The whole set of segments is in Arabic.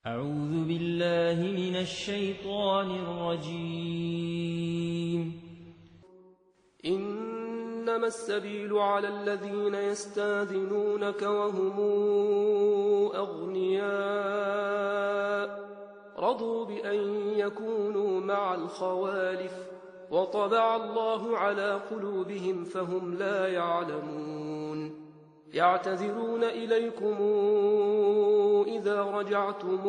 أعوذ بالله من الشيطان الرجيم. إنما السبيل على الذين يستاذنونك وهم أغنياء رضوا بأن يكونوا مع الخوالف وطبع الله على قلوبهم فهم لا يعلمون. يعتذرون إليكم إذا رجعتم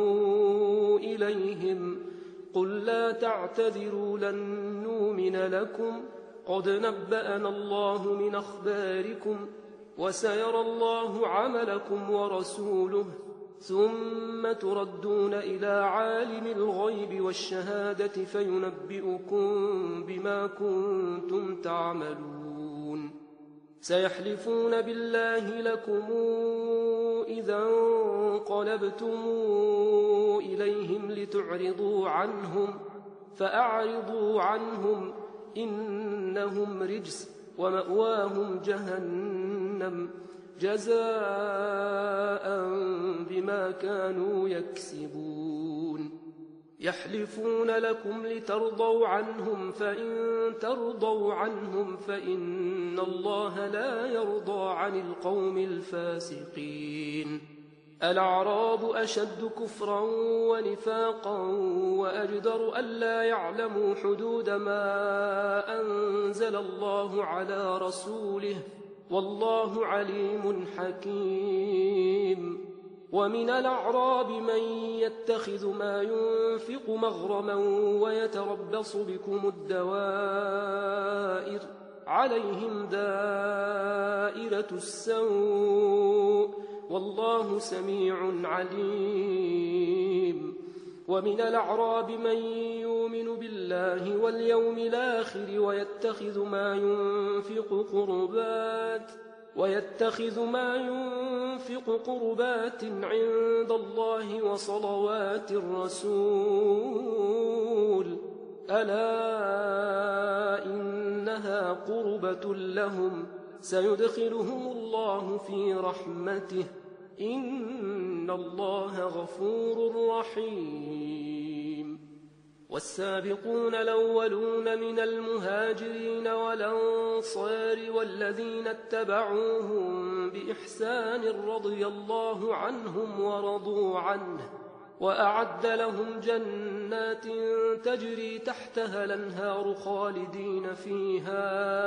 إليهم قل لا تعتذروا لن نؤمن لكم قد نبأنا الله من أخباركم وسيرى الله عملكم ورسوله ثم تردون إلى عالم الغيب والشهادة فينبئكم بما كنتم تعملون. سيحلفون بالله لكم إذا انقلبتم إليهم لتعرضوا عنهم فأعرضوا عنهم إنهم رجس ومأواهم جهنم جزاء بما كانوا يكسبون. يحلفون لكم لترضوا عنهم فإن ترضوا عنهم فإن الله لا يرضى عن القوم الفاسقين. الأعراب أشد كفرا ونفاقا وأجدر ألا يعلموا حدود ما أنزل الله على رسوله والله عليم حكيم. ومن الأعراب من يتخذ ما ينفق مغرما ويتربص بكم الدوائر عليهم دائرة السوء والله سميع عليم. ومن الأعراب من يؤمن بالله واليوم الآخر ويتخذ ما ينفق قربات عند الله وصلوات الرسول ألا إنها قربة لهم سيدخلهم الله في رحمته إن الله غفور رحيم. والسابقون الأولون من المهاجرين والأنصار والذين اتبعوهم بإحسان رضي الله عنهم ورضوا عنه وأعد لهم جنات تجري تحتها الأنهار خالدين فيها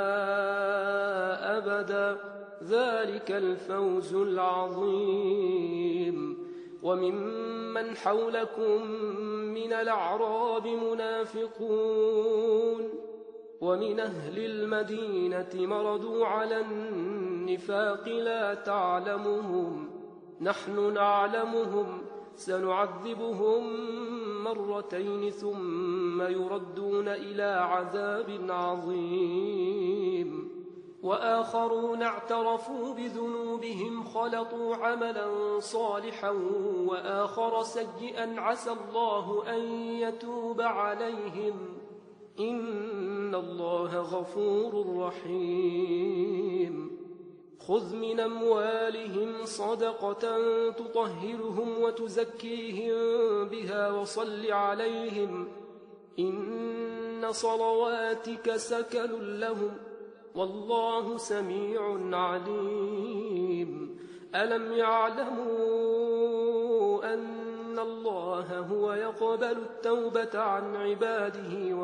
أبدا ذلك الفوز العظيم. وممن حولكم من الأعراب منافقون ومن أهل المدينة مردوا على النفاق لا تعلمهم نحن نعلمهم سنعذبهم مرتين ثم يردون إلى عذاب عظيم. وآخرون اعترفوا بذنوبهم خلطوا عملا صالحا وآخر سيئا عسى الله أن يتوب عليهم إن الله غفور رحيم. خذ من أموالهم صدقة تطهرهم وتزكيهم بها وصل عليهم إن صلواتك سكن لهم والله سميع عليم. ألم يعلموا أن الله هو يقبل التوبة عن عباده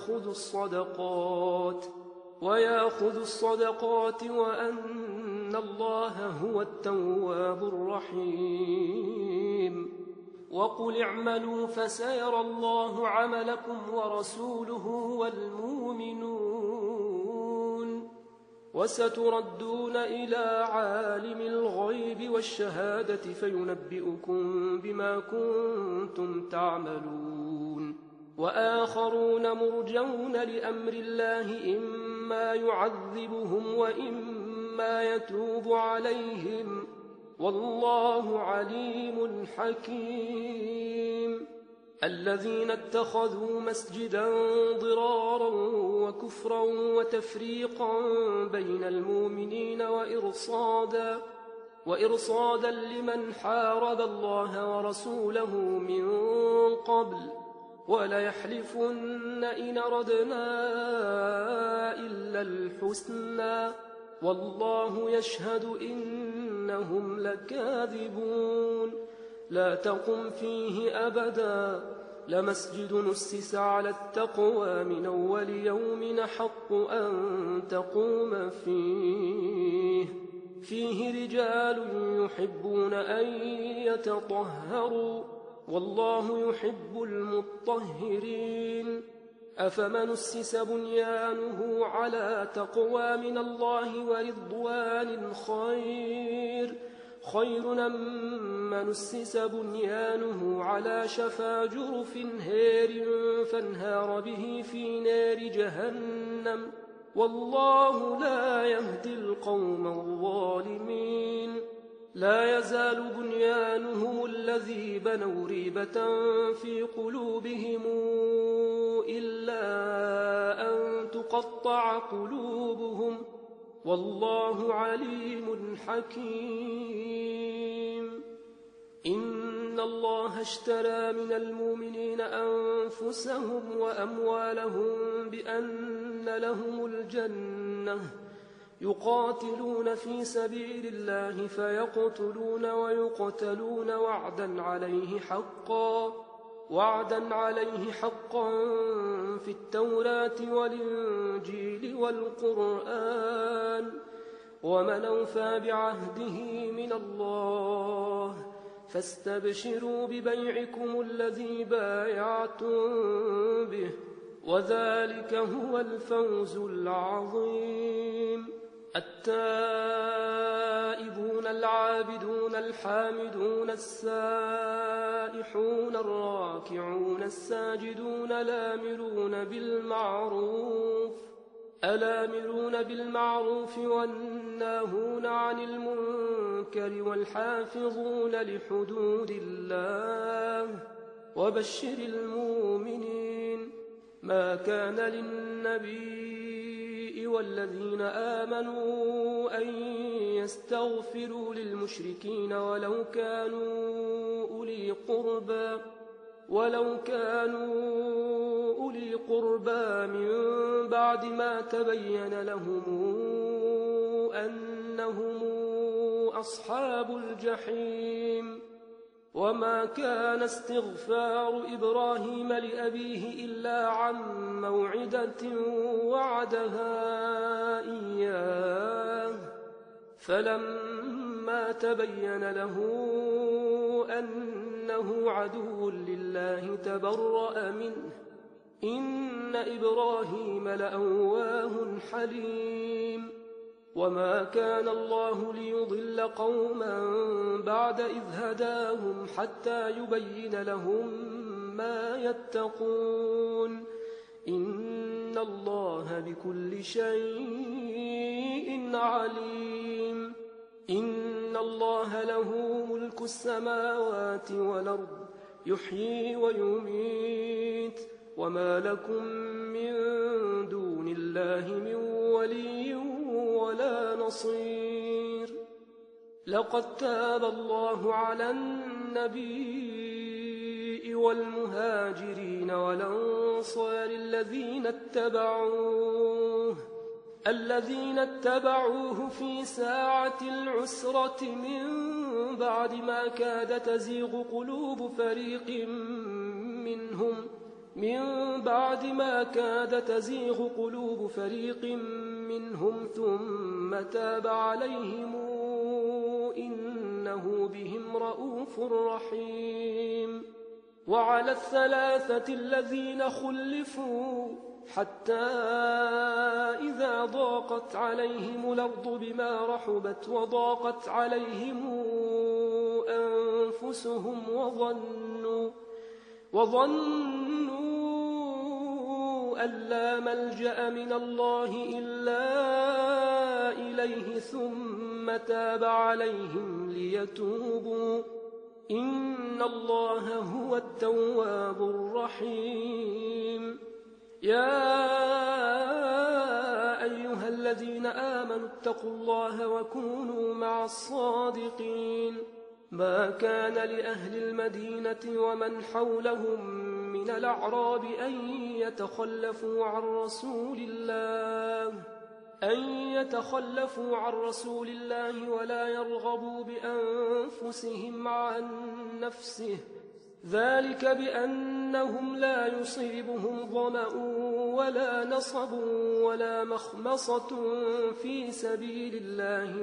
ويأخذ الصدقات وأن الله هو التواب الرحيم. وقل اعملوا فسيرى الله عملكم ورسوله والمؤمنون وستردون إلى عالم الغيب والشهادة فينبئكم بما كنتم تعملون. وآخرون مرجون لأمر الله إما يعذبهم وإما يتوب عليهم والله عليم حكيم. الذين اتخذوا مسجدا ضرارا وكفرا وتفريقا بين المؤمنين وإرصادا لمن حارب الله ورسوله من قبل، وليحلفن إن أردنا إلا الحسنى والله يشهد إنهم لكاذبون. لا تقم فيه أبدا، لمسجد نسس على التقوى من أول يوم حق أن تقوم فيه رجال يحبون أن يتطهروا والله يحب المطهرين. أفمن أسس بنيانه على تقوى من الله ورضوان خير أم من أسس بنيانه على شفا جرف هار فانهار به في نار جهنم والله لا يهدي القوم الظالمين. لا يزال بنيانهم الذي بنوا ريبة في قلوبهم إلا أن تقطع قلوبهم والله عليم حكيم. إن الله اشترى من المؤمنين أنفسهم وأموالهم بأن لهم الجنة يقاتلون في سبيل الله فيقتلون ويقتلون وعدا عليه حقا في التوراة والإنجيل والقرآن ومن أوفى بعهده من الله فاستبشروا ببيعكم الذي بايعتم به وذلك هو الفوز العظيم. التائبون العابدون الحامدون السائحون الراكعون الساجدون الآمرون بالمعروف والناهون عن المنكر والحافظون لحدود الله وبشر المؤمنين. ما كان للنبي والذين آمنوا أن يستغفروا للمشركين ولو كانوا أولي قربى من بعد ما تبين لهم أنهم أصحاب الجحيم. وما كان استغفار إبراهيم لأبيه إلا عن موعدة وعدها إياه فلما تبين له أنه عدو لله تبرأ منه إن إبراهيم لأواه حليم. وما كان الله ليضل قوما بعد إذ هداهم حتى يبين لهم ما يتقون إن الله بكل شيء عليم. إن الله له ملك السماوات والأرض يحيي ويميت وما لكم من دون الله من ولي ولا نصير. لقد تاب الله على النبي والمهاجرين والأنصار الذين اتبعوه في ساعة العسرة من بعد ما كاد تزيغ قلوب فريق منهم ثم تاب عليهم إنه بهم رءوف رحيم. وعلى الثلاثة الذين خلفوا حتى إذا ضاقت عليهم الأرض بما رحبت وضاقت عليهم أنفسهم وظنوا أن لا ملجأ من الله إلا إليه ثم تاب عليهم ليتوبوا إن الله هو التواب الرحيم. يا أيها الذين آمنوا اتقوا الله وكونوا مع الصادقين ما كان لأهل المدينة ومن حولهم من الأعراب أن يتخلفوا عن رسول الله ولا يرغبوا بأنفسهم عن نفسه، ذلك بأنهم لا يصيبهم ظمأ ولا نصب ولا مخمصة في سبيل الله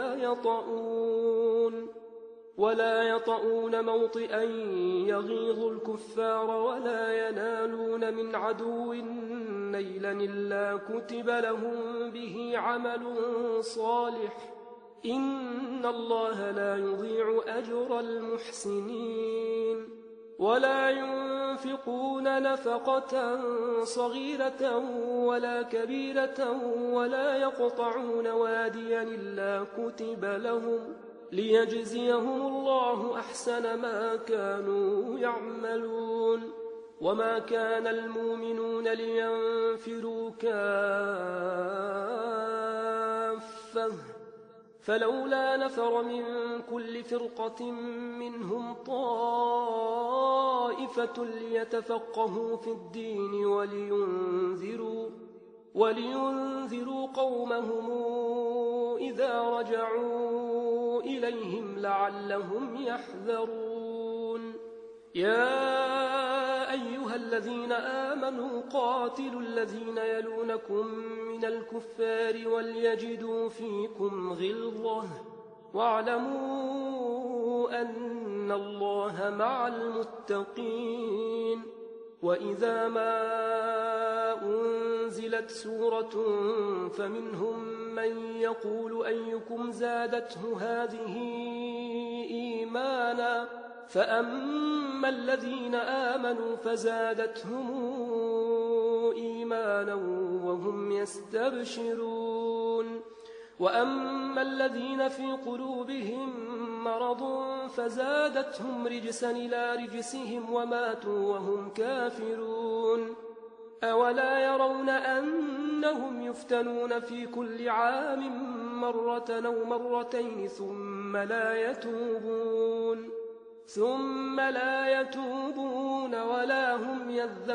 ولا يطؤون موطئا يغيظ الكفار ولا ينالون من عدو نيلا إلا كتب لهم به عمل صالح، إن الله لا يضيع أجر المحسنين. ولا ينفقون نفقة صغيرة ولا كبيرة ولا يقطعون واديا إلا كتب لهم ليجزيهم الله أحسن ما كانوا يعملون. وما كان المؤمنون لينفروا كافة فلولا نفر من كل فرقة منهم طائفة ليتفقهوا في الدين ولينذروا قومهم إذا رجعوا إليهم لعلهم يحذرون. يا أيها الذين آمنوا قاتلوا الذين يلونكم من الكفار وليجدوا فيكم غلظة واعلموا أن الله مع المتقين. وإذا ما أنزلت سورة فمنهم من يقول أيكم زادته هذه إيمانا فأما الذين آمنوا فزادتهم إيمانا وهم يستبشرون وأما الذين في قلوبهم مرض فزادتهم رجسا إلى رجسهم وماتوا وهم كافرون. أولا يرون أنهم يفتنون في كل عام مرة أو مرتين ثم لا يتوبون ولا هم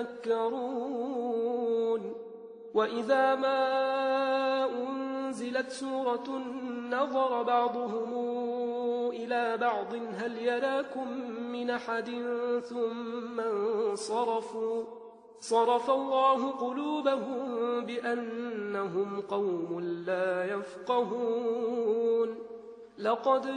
يذكرون. وإذا ما أنزلت سورة نظر بعضهم إلى بعض هل يراكم من أحد ثم انصرفوا صرف الله قلوبهم بأنهم قوم لا يفقهون. لقد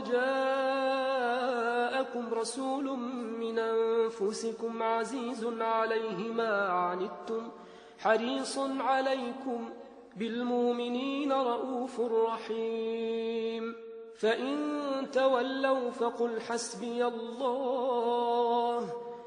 جاءكم رسول من أنفسكم عزيز عليه ما عنتم حريص عليكم بالمؤمنين رؤوف رحيم. فإن تولوا فقل حسبي الله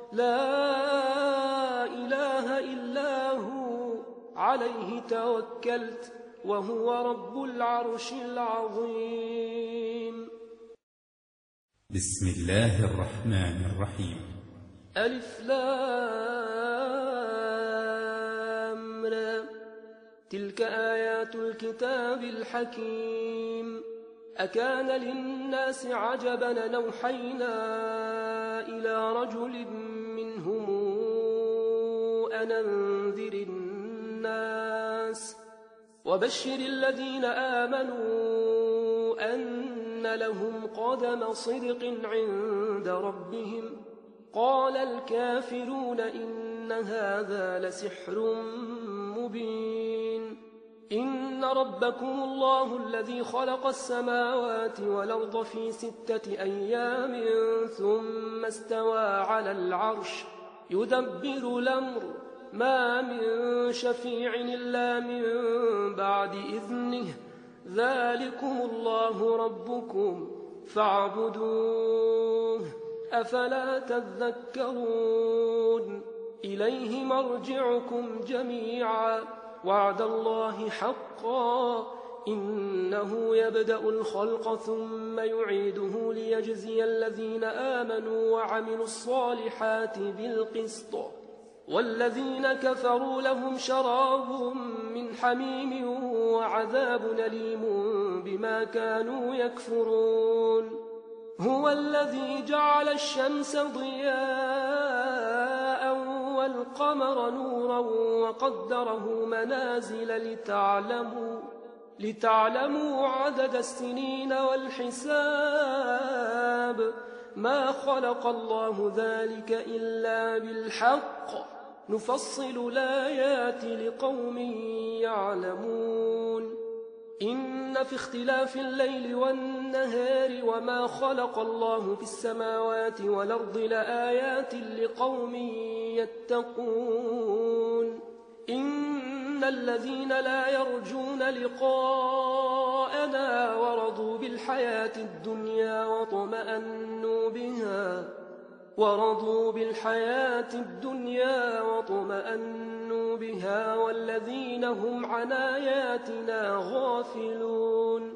لا إله إلا هو عليه توكلت وهو رب العرش العظيم. بسم الله الرحمن الرحيم. ألف لام را تلك آيات الكتاب الحكيم. أكان للناس عجبا أن أوحينا إلى رجل منهم أن أنذر الناس وبشر الذين آمنوا أن لهم قدم صدق عند ربهم. قال الكافرون إن هذا لسحر مبين. إن ربكم الله الذي خلق السماوات والأرض في 6 أيام ثم استوى على العرش يدبر الأمر ما من شفيع إلا من بعد إذنه ذلكم الله ربكم فاعبدوه أفلا تذكرون. إليه مرجعكم جميعا وعد الله حقا إنه يبدأ الخلق ثم يعيده ليجزي الذين آمنوا وعملوا الصالحات بالقسط والذين كفروا لهم شراب من حميم وعذاب أليم بما كانوا يكفرون. هو الذي جعل الشمس ضياء والقمر نورا وقدره منازل لتعلموا عدد السنين والحساب. ما خلق الله ذلك إلا بالحق نفصل الآيات لقوم يعلمون. إن في اختلاف الليل والنهار وما خلق الله في السماوات والأرض لآيات لقوم يتقون. إن الذين لا يرجون لقاءنا ورضوا بالحياة الدنيا واطمأنوا بها والذين هم عن آياتنا غافلون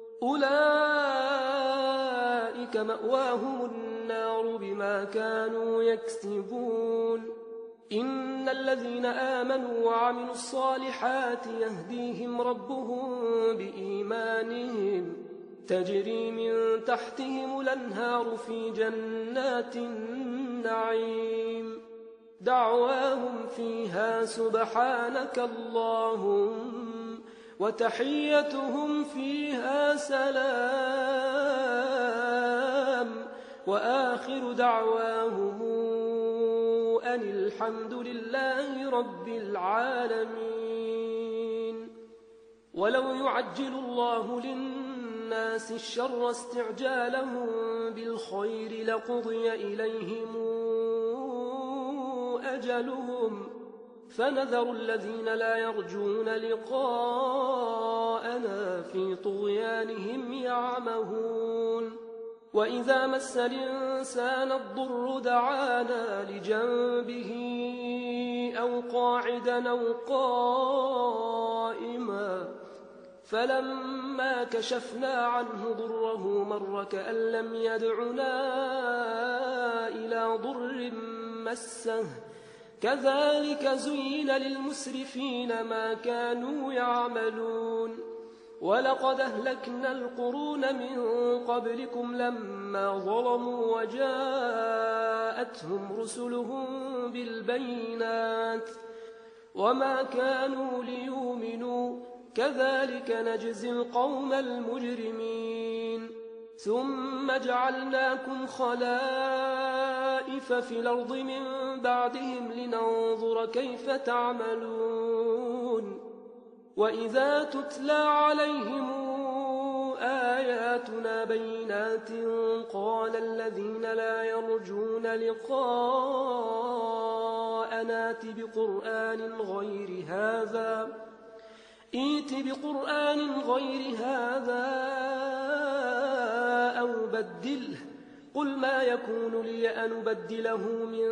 أولئك مأواهم النار بما كانوا يكسبون. إن الذين آمنوا وعملوا الصالحات يهديهم ربهم بإيمانهم تجري من تحتهم الأنهار في جنات النعيم دعواهم فيها سبحانك اللهم وتحيتهم فيها سلام وآخر دعواهم أن الحمد لله رب العالمين. ولو يعجل الله للناس الشر استعجالهم بالخير لقضي إليهم أجلهم فنذر الذين لا يرجون لقاءنا في طغيانهم يعمهون. وإذا مس الإنسان الضر دعانا لجنبه أو قاعدا أو قائما فلما كشفنا عنه ضره مر كأن لم يدعنا إلى ضر مسه كذلك زين للمسرفين ما كانوا يعملون. ولقد أهلكنا القرون من قبلكم لما ظلموا وجاءتهم رسلهم بالبينات وما كانوا ليؤمنوا كذلك نجزي القوم المجرمين. ثم جعلناكم خلائف في الأرض من بعدهم لننظر كيف تعملون. وإذا تتلى عليهم آياتنا بينات قال الذين لا يرجون لقاءنا ائت بقرآن غير هذا أو بدله قل ما يكون لي أن أبدله من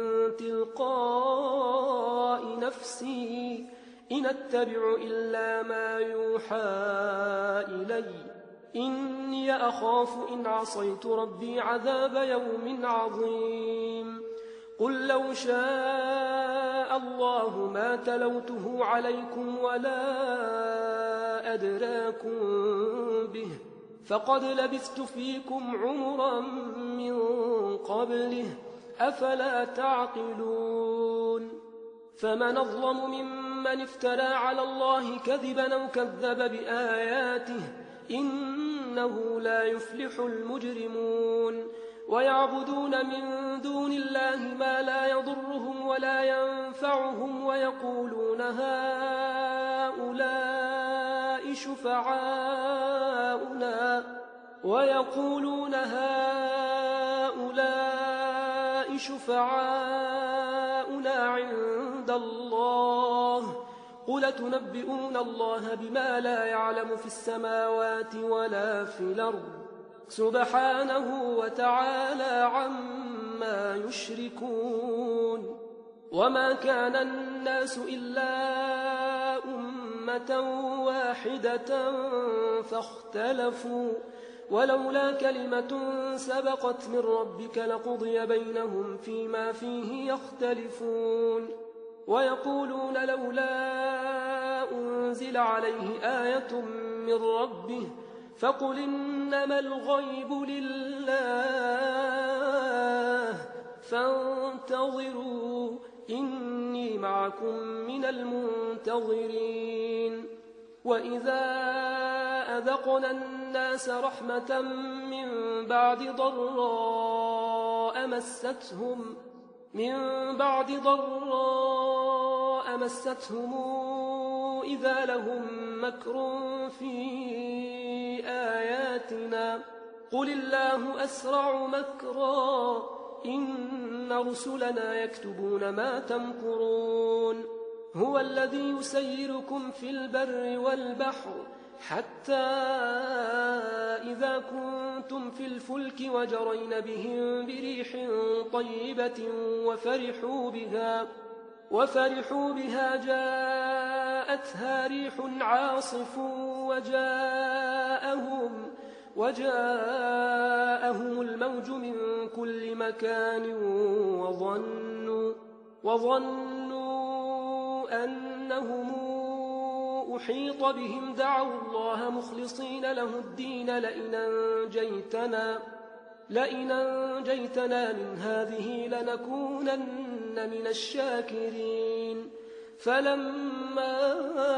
تلقاء نفسي إن أتبع إلا ما يوحى إلي إني أخاف إن عصيت ربي عذاب يوم عظيم. قل لو شاء الله ما تلوته عليكم ولا أدراكم به فقد لبثت فيكم عمرا من قبله أفلا تعقلون. فمن أظلم ممن افترى على الله كذبا أو كذب بآياته إنه لا يفلح المجرمون. ويعبدون من دون الله ما لا يضرهم ولا ينفعهم ويقولون هؤلاء شفعاؤنا عند الله قل تنبئون الله بما لا يعلم في السماوات ولا في الأرض سبحانه وتعالى عما يشركون. وما كان الناس إلا أمة واحدة فاختلفوا ولولا كلمة سبقت من ربك لقضي بينهم فيما فيه يختلفون. ويقولون لولا أنزل عليه آية من ربه فقل إنما الغيب لله فانتظروا إني معكم من المنتظرين. وإذا أذقنا الناس رحمة من بعد ضراء مستهم إذا لهم مكر في آياتنا قل الله أسرع مكرا إن رسلنا يكتبون ما تمكرون. هو الذي يسيركم في البر والبحر حتى إذا كنتم في الفلك وجرين بهم بريح طيبة وفرحوا بها جاءتها ريح عاصف وجاءهم الموج من كل مكان وظنوا أنهم أحيط بهم دعوا الله مخلصين له الدين لئن أنجيتنا من هذه لنكونن من الشاكرين. فلما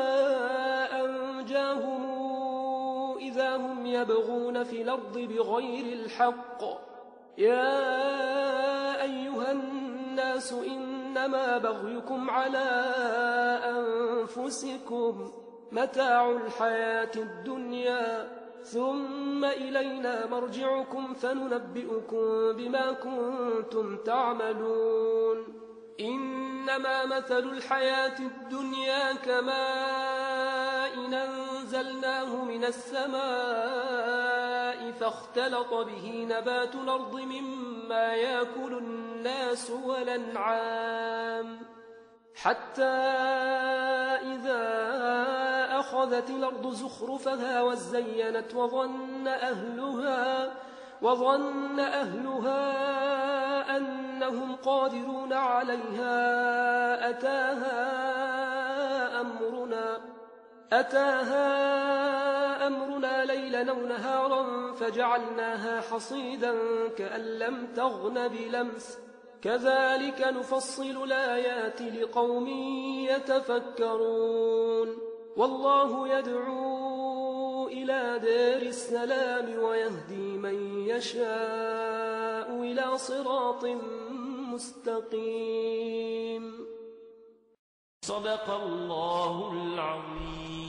أنجاهم إذا هم يبغون في الأرض بغير الحق يا أيها الناس إنما بغيكم على أنفسكم متاع الحياة الدنيا ثم إلينا مرجعكم فننبئكم بما كنتم تعملون. إنما مثل الحياة الدنيا كماء أنزلناه من السماء فاختلط به نبات الأرض مما يأكل الناس والأنعام حتى إذا أخذت الأرض زخرفها وزينت وظن أهلها أنهم قادرون عليها أتاها أمرنا ليلا أو نهارا فجعلناها حصيدا كأن لم تغن بلمس كذلك نفصل الآيات لقوم يتفكرون. والله يدعو إلى دار السلام ويهدي من يشاء إلى صراط مستقيم. صدق الله العظيم.